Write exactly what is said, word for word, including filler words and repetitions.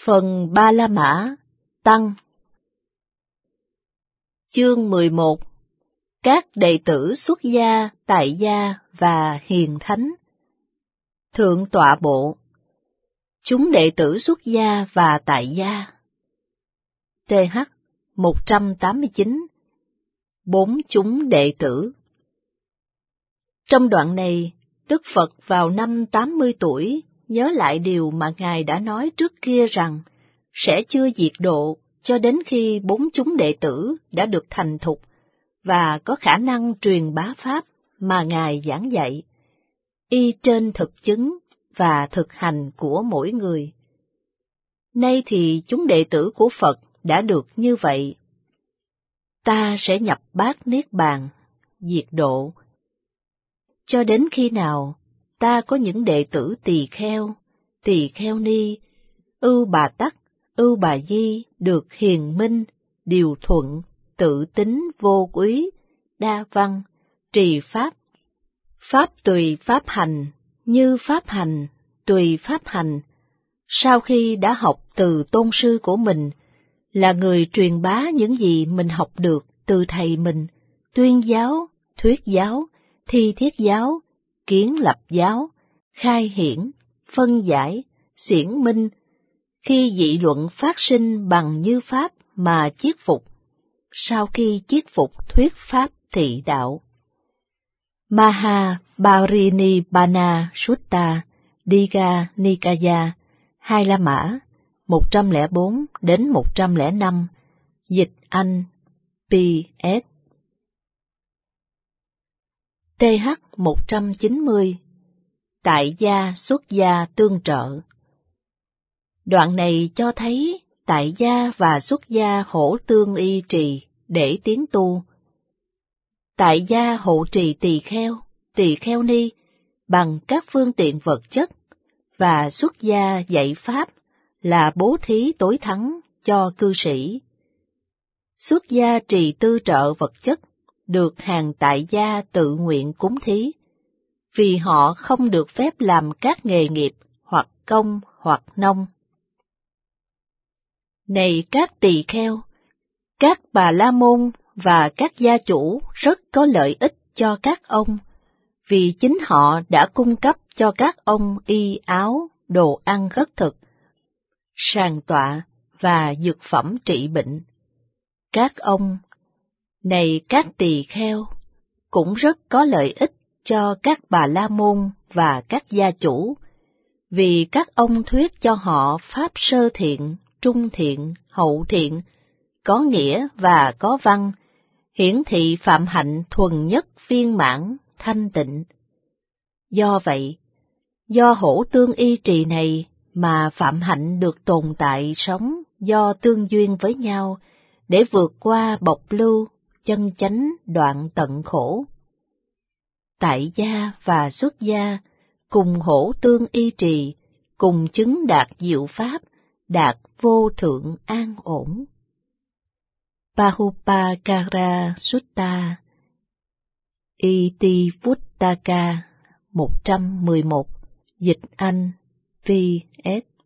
Phần Ba La Mã, Tăng. Chương mười một. Các đệ tử xuất gia, tại gia và hiền thánh. Thượng tọa bộ. Chúng đệ tử xuất gia và tại gia. T H một trăm tám mươi chín. Bốn chúng đệ tử. Trong đoạn này, Đức Phật vào năm tám mươi tuổi nhớ lại điều mà Ngài đã nói trước kia rằng sẽ chưa diệt độ cho đến khi bốn chúng đệ tử đã được thành thục và có khả năng truyền bá pháp mà Ngài giảng dạy, y trên thực chứng và thực hành của mỗi người. Nay thì chúng đệ tử của Phật đã được như vậy. Ta sẽ nhập bát Niết Bàn, diệt độ. Cho đến khi nào ta có những đệ tử tỳ kheo, tỳ kheo ni, ưu bà tắc, ưu bà di được hiền minh, điều thuận, tự tính vô úy, đa văn, trì pháp, pháp tùy pháp hành, như pháp hành, tùy pháp hành, sau khi đã học từ tôn sư của mình, là người truyền bá những gì mình học được từ thầy mình, tuyên giáo, thuyết giáo, thi thiết giáo, kiến lập giáo, khai hiển, phân giải, xiển minh, khi dị luận phát sinh bằng như pháp mà chiết phục, sau khi chiết phục thuyết pháp thị đạo. Maha Parinibbana Sutta, Digha Nikaya, Hai La Mã, một trăm lẻ bốn đến một trăm lẻ năm, dịch Anh, P S. T H một trăm chín mươi. Tại gia xuất gia tương trợ. Đoạn này cho thấy tại gia và xuất gia hỗ tương y trì để tiến tu. Tại gia hộ trì tỳ kheo, tỳ kheo ni bằng các phương tiện vật chất, và xuất gia dạy pháp là bố thí tối thắng cho cư sĩ. Xuất gia trì tư trợ vật chất được hàng tại gia tự nguyện cúng thí, vì họ không được phép làm các nghề nghiệp hoặc công hoặc nông. Này các tỳ kheo, các bà la môn và các gia chủ rất có lợi ích cho các ông, vì chính họ đã cung cấp cho các ông y áo, đồ ăn khất thực, sàng tọa và dược phẩm trị bệnh. Các ông, này các tỳ kheo, cũng rất có lợi ích cho các bà la môn và các gia chủ, vì các ông thuyết cho họ pháp sơ thiện, trung thiện, hậu thiện, có nghĩa và có văn, hiển thị phạm hạnh thuần nhất viên mãn, thanh tịnh. Do vậy, do hỗ tương y trì này mà phạm hạnh được tồn tại sống do tương duyên với nhau để vượt qua bộc lưu, chân chánh đoạn tận khổ. Tại gia và xuất gia cùng hỗ tương y trì, cùng chứng đạt diệu pháp, đạt vô thượng an ổn. Bahupakara Sutta, Itivuttaka, một trăm mười một, dịch Anh, V S.